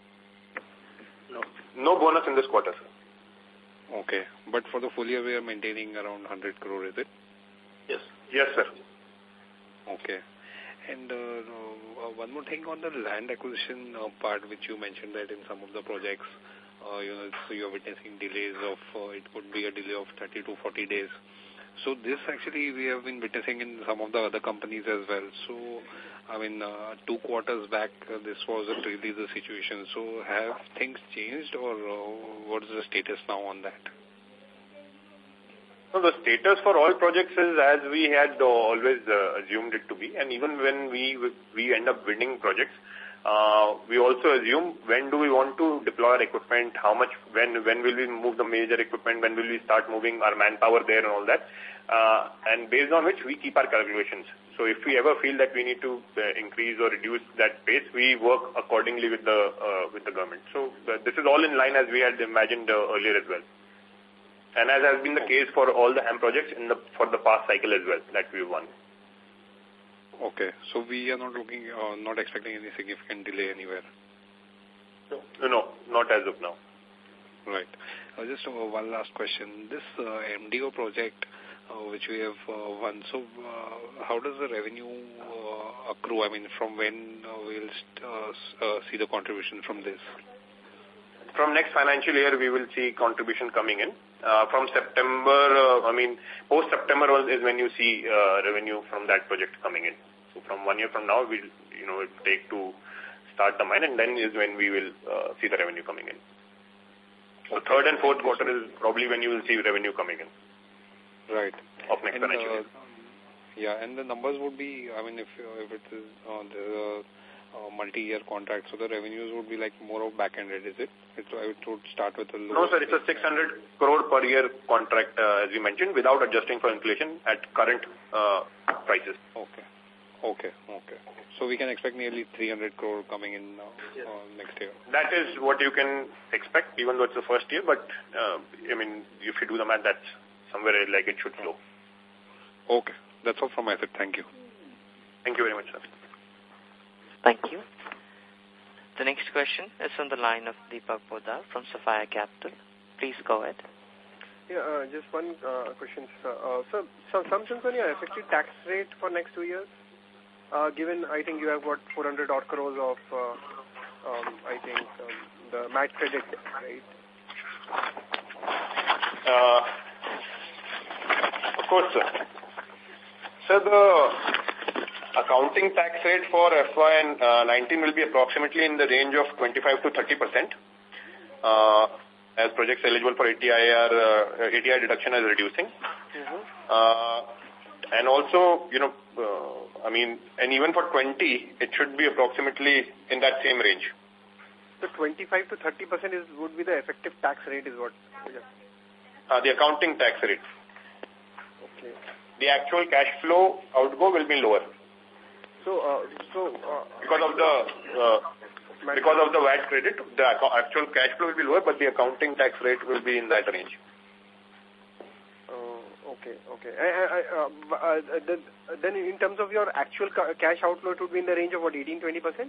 No bonus in this quarter, sir. Okay. But for the full year, we are maintaining around 100 crore, is it? Yes. Yes, sir. Okay. And one more thing on the land acquisition part, which you mentioned that in some of the projects, so you are witnessing delays of, it could be a delay of 30 to 40 days. So this actually we have been witnessing in some of the other companies as well. So, I mean, 2 quarters back, this wasn't really the situation. So have things changed or what is the status now on that? So the status for all projects is as we had always assumed it to be. And even when we end up winning projects, we also assume when do we want to deploy our equipment, how much, when will we move the major equipment, when will we start moving our manpower there and all that. And based on which we keep our calculations. So if we ever feel that we need to increase or reduce that pace, we work accordingly with the government. So this is all in line as we had imagined earlier as well. And as has been the case for all the HAM projects for the past cycle as well that we won. Okay, so we are not looking, not expecting any significant delay anywhere. No, not as of now. Right. Just one last question. This MDO project, which we have won, so how does the revenue accrue? I mean, from when we'll see the contribution from this? From next financial year, we will see contribution coming in. From September, post-September is when you see revenue from that project coming in. So from 1 year from now, we'll, it take to start the mine, and then is when we will see the revenue coming in. So third and fourth quarter is probably when you will see revenue coming in. Right. Of next financial year. Yeah, and the numbers would be, I mean, if it is the multi-year contract, so the revenues would be like more of back-ended, is it? It would start with a low... No, sir, it's a 600 crore per year contract, as you mentioned, without adjusting for inflation at current prices. Okay. So we can expect nearly 300 crore coming in next year. That is what you can expect, even though it's the first year, but, if you do the math, that's somewhere like it should flow. Okay. That's all from my side. Thank you. Thank you very much, sir. Thank you. The next question is on the line of Deepak Poddar from Sapphire Capital. Please go ahead. Yeah, just one question, sir. So assumptions on your effective tax rate for next 2 years? Given, I think you have got 400 odd crores of, the MAT credit, right? first, sir. So the accounting tax rate for FY19 will be approximately in the range of 25 to 30%. As projects eligible for ATI deduction is reducing. And also, and even for 20, it should be approximately in that same range. So 25 to 30% would be the effective tax rate is what? Yeah. The accounting tax rate. Okay. The actual cash flow outgo will be lower. Because of the VAT credit, the actual cash flow will be lower, but the accounting tax rate will be in that range. Okay. Then in terms of your actual cash outflow, it would be in the range of what, 18-20%?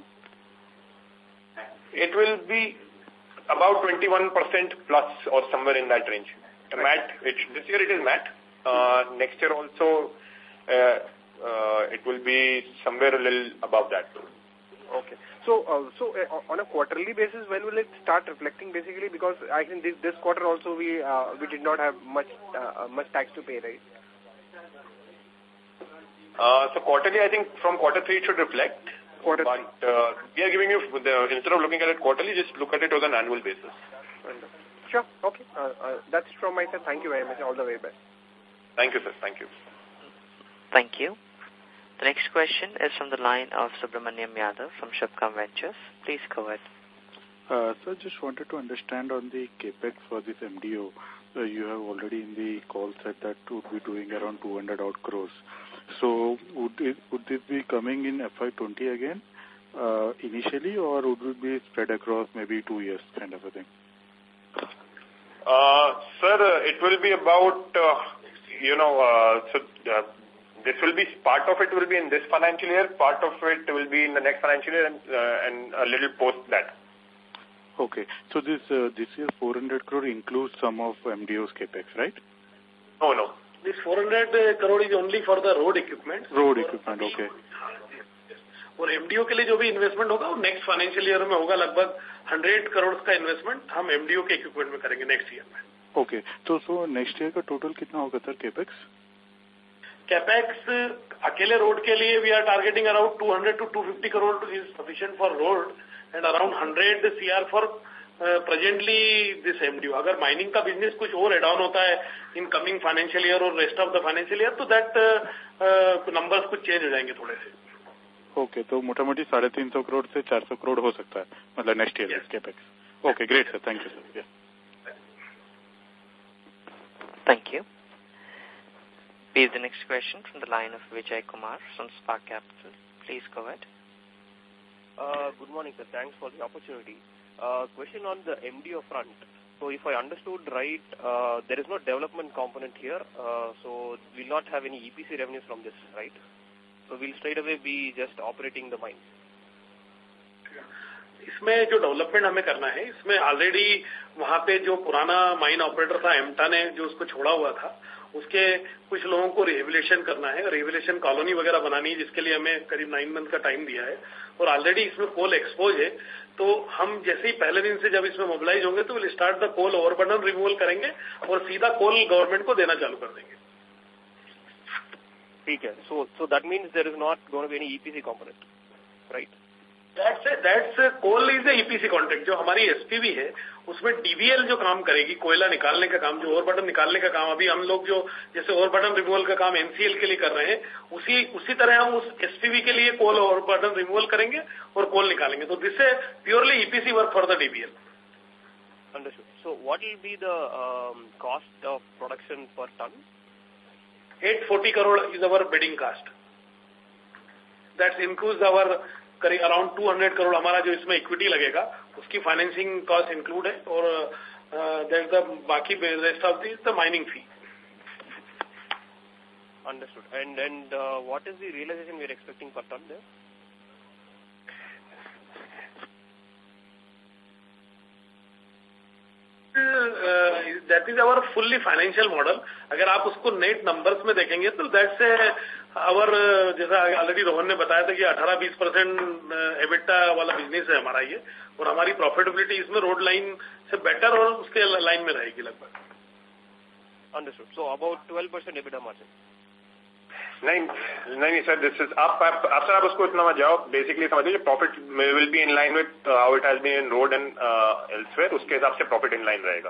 It will be about 21% plus or somewhere in that range. This year it is MAT. Next year also it will be somewhere a little above that. Okay. So on a quarterly basis, when will it start reflecting basically? Because I think this quarter also we did not have much tax to pay, right? So quarterly, I think from quarter 3 it should reflect. But we are giving you, instead of looking at it quarterly, just look at it on an annual basis. Sure. Okay. That's from my side. Thank you very much. All the way best. Thank you, sir. Thank you. Thank you. The next question is from the line of Subramaniam Yadav from Shubham Ventures. Please go ahead. Sir, just wanted to understand on the capex for this MDO. You have already in the call said that would be doing around 200 odd crores. So would this be coming in FY20 again initially, or would it be spread across maybe 2 years kind of a thing? Sir, it will be about, this will be, part of it will be in this financial year, part of it will be in the next financial year and a little post that. Okay. So this year 400 crore includes some of MDO's capex, right? No. This 400 crore is only for the road equipment. Road equipment, okay. और MDO के लिए जो भी investment होगा वो next financial year में होगा लगभग 100 करोड़ का इन्वेस्टमेंट हम MDO के इक्विपमेंट में करेंगे नेक्स्ट ईयर में. ओके. तो नेक्स्ट ईयर का टोटल कितना होगा सर कैपेक्स अकेले रोड के लिए we are targeting around 200 to 250 crore is sufficient for road and around 100 CR for presently this MDO. अगर माइनिंग का बिजनेस कुछ और एड ऑन होता है इन कमिंग फाइनेंशियल ईयर और rest of the financial year तो दैट नंबर्स कुछ change हो जाएंगे थोड़े से. ओके. तो मोटा मोटी 350 करोड़ से 400 करोड़ हो सकता है मतलब next year capex. Okay, great sir. Thank you sir. Thank you. We have the next question from the line of Vijay Kumar from Spark Capital. Please go ahead. Good morning, sir. Thanks for the opportunity. Question on the MDO front. So if I understood right, there is no development component here, so we'll not have any EPC revenues from this, right? So we'll straight away be just operating the mine. इसमें जो development हमें करना है इसमें already वहाँ पे जो पुराना माइन ऑपरेटर था एमटा ने जो उसको छोड़ा हुआ था उसके कुछ लोगों को रिहेबिलिटेशन करना है. रिहेबिलिटेशन कॉलोनी वगैरह बनानी है जिसके लिए हमें करीब 9 मंथ का टाइम दिया है और ऑलरेडी इसमें कोल एक्सपोज है. तो हम जैसे ही पहले दिन से जब इसमें मोबिलाइज होंगे तो will start the coal overburden removal करेंगे और सीधा कोल गवर्नमेंट को देना चालू कर देंगे. ठीक है. So that means there is not going to be any EPC component, right? That's coal is a EPC contract. जो हमारी SPV है उसमें DVL जो काम करेगी कोयला निकालने का काम जो ओवरबर्डन निकालने का काम अभी हम लोग जो जैसे ओवरबर्डन रिमूवल का काम NCL के लिए कर रहे हैं उसी तरह हम उस SPV के लिए कोल ओवरबर्डन रिमूवल करेंगे और कोल निकालेंगे. तो this is purely EPC work for the DVL. Understood. So what will be the cost of production per ton? 840 crore is our bidding cost. That includes our करीब around 200 crore हमारा जो इसमें equity लगेगा उसकी फाइनेंसिंग कॉस्ट इंक्लूड है और there the बाकी rest of the mining fee. Understood. And what is the realisation we are expecting per ton there? That is our fully financial model. अगर आप उसको नेट नंबर्स में देखेंगे तो दैट्स आवर जैसा ऑलरेडी रोहन ने बताया था कि 18-20% एबिटा वाला बिजनेस है हमारा ये और हमारी प्रॉफिटेबिलिटी इसमें रोड लाइन से बेटर और उसके लाइन में रहेगी लगभग. Understood. So about 12% EBITDA margin. नहीं सर, this is after आप उसको इतना मत जाओ, basically समझिए profit will be in line with how it has been in road and elsewhere, उसके हिसाब से profit in line रहेगा.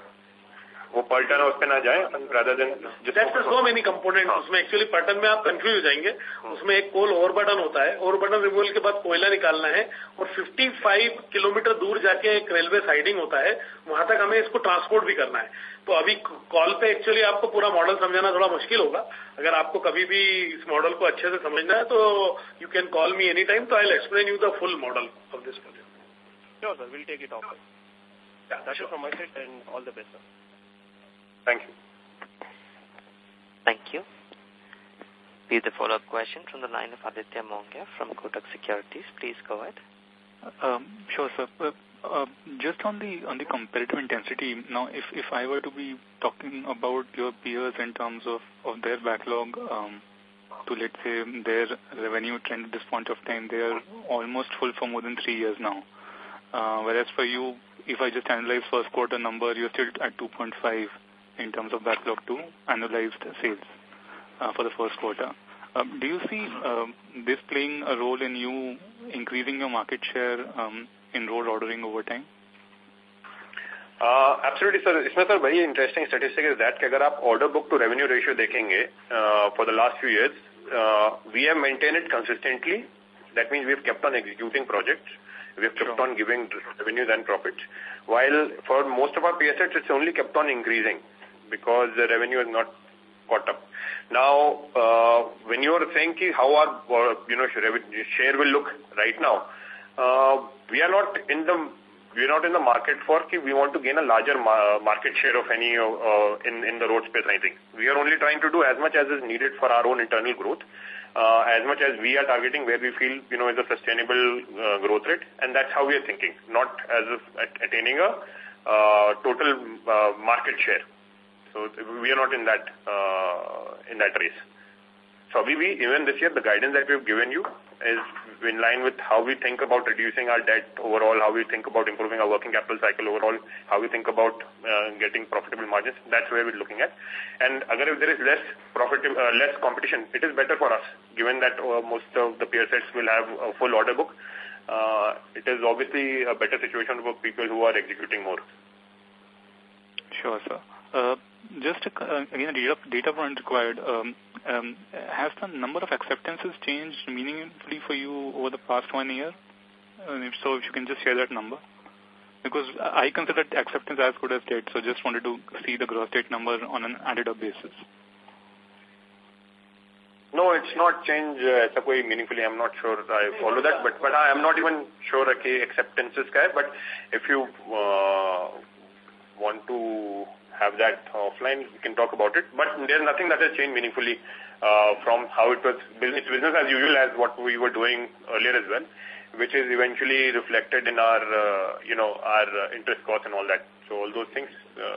वो per ton उस पे ना जाए, rather than that's so many components. उसमें actually per ton में आप confuse हो जाएंगे. उसमें एक coal overburden होता है, overburden removal के बाद कोयला निकालना है और 55 किलोमीटर दूर जाके एक रेलवे साइडिंग होता है, वहां तक हमें इसको ट्रांसपोर्ट भी करना है. तो अभी कॉल पे एक्चुअली आपको पूरा मॉडल समझाना थोड़ा मुश्किल होगा. अगर आपको कभी भी इस मॉडल को अच्छे से समझना है तो you can call me any time, तो I will explain you the full model of this project. Sure, sir. We'll take it off. Yeah, that's it from my side, and all the best, sir. Thank you. Thank you. We have the follow-up question from the line of Aditya Mongia from Kotak Securities. Please go ahead. Sure, sir. Just on the competitive intensity, now if I were to be talking about your peers in terms of their backlog to, let's say, their revenue trend at this point of time, they are almost full for more than 3 years now. Whereas for you, if I just analyze first quarter number, you're still at 2.5 in terms of backlog to annualized sales for the first quarter. Do you see this playing a role in you increasing your market share in road ordering over time? Absolutely, sir. इसमें sir very interesting statistic is that कि अगर आप order book to revenue ratio देखेंगे for the last few years, we have maintained it consistently. That means we have kept on executing projects. We have kept on giving revenues and profits. While for most of our PSETs, it's only kept on increasing because the revenue is not caught up. Now, when you are saying ki how our share will look right now, we are not in the market for ki we want to gain a larger market share of any in the road space. I think we are only trying to do as much as is needed for our own internal growth, as much as we are targeting where we feel is a sustainable growth rate, and that's how we are thinking, not as if attaining a total market share. So we are not in that race. So even this year, the guidance that we have given you is in line with how we think about reducing our debt overall, how we think about improving our working capital cycle overall, how we think about getting profitable margins. That's where we're looking at. And if there is less competition, it is better for us, given that most of the peer sets will have a full order book. It is obviously a better situation for people who are executing more. Sure, sir. Just again, a data point required. Has the number of acceptances changed meaningfully for you over the past 1 year? If so, if you can just share that number. Because I consider acceptance as good as debt, so just wanted to see the gross debt number on an added up basis. No, it's not changed meaningfully. I'm not sure I follow that, but I am not even sure acceptances ka hai. But if you want to have that offline, we can talk about it. But there's nothing that has changed meaningfully from how it was business as usual as what we were doing earlier as well, which is eventually reflected in our our interest costs and all that. So all those things,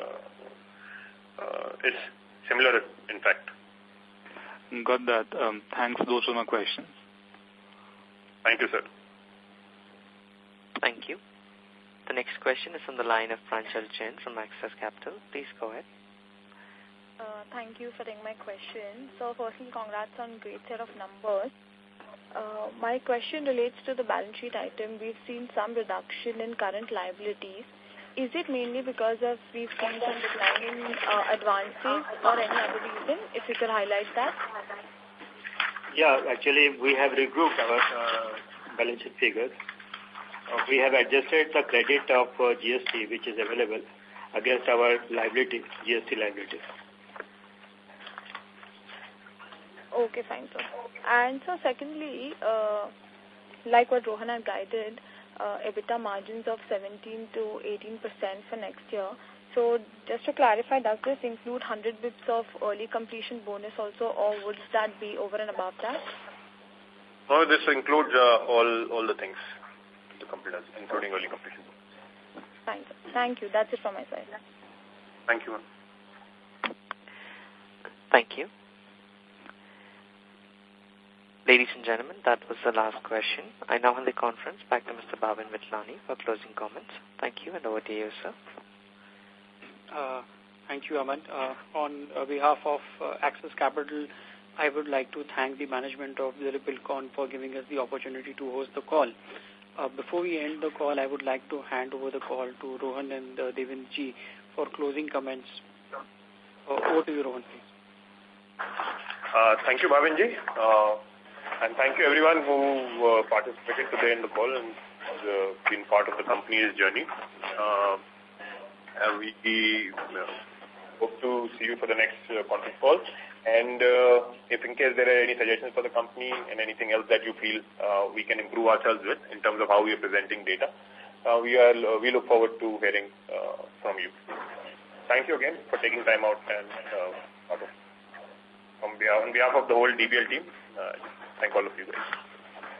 it's similar in fact. Got that. Thanks. Those were my questions. Thank you, sir. Thank you. The next question is on the line of Pranchal Jain from Axis Capital. Please go ahead. Thank you for taking my question. So firstly, congrats on great set of numbers. My question relates to the balance sheet item. We've seen some reduction in current liabilities. Is it mainly because of we've seen some decline in advances or any other reason? If you could highlight that. Yeah, actually we have regrouped our balance sheet figures. We have adjusted the credit of GST which is available against our liabilities, GST liabilities. Okay, fine, sir. And so secondly, like what Rohan had guided, EBITDA margins of 17 to 18% for next year. So just to clarify, does this include 100 bits of early completion bonus also, or would that be over and above that? No, this includes all the things. Computers, including early completion. Fine. Thank you. That's it from my side. Thank you. Thank you. Ladies and gentlemen, that was the last question. I now hand the conference back to Mr. Bhavin Vithlani for closing comments. Thank you, and over to you, sir. Thank you, Aman. On behalf of Axis Capital, I would like to thank the management of Dilip Bilkon for giving us the opportunity to host the call. Before we end the call, I would like to hand over the call to Rohan and Devendra for closing comments. Over to you, Rohan, please. Thank you, Bhavinji. And thank you everyone who participated today in the call and been part of the company's journey. We hope to see you for the next conference call. And if in case there are any suggestions for the company and anything else that you feel we can improve ourselves with in terms of how we are presenting data, we look forward to hearing from you. Thank you again for taking time out and on behalf of the whole DBL team, thank all of you guys.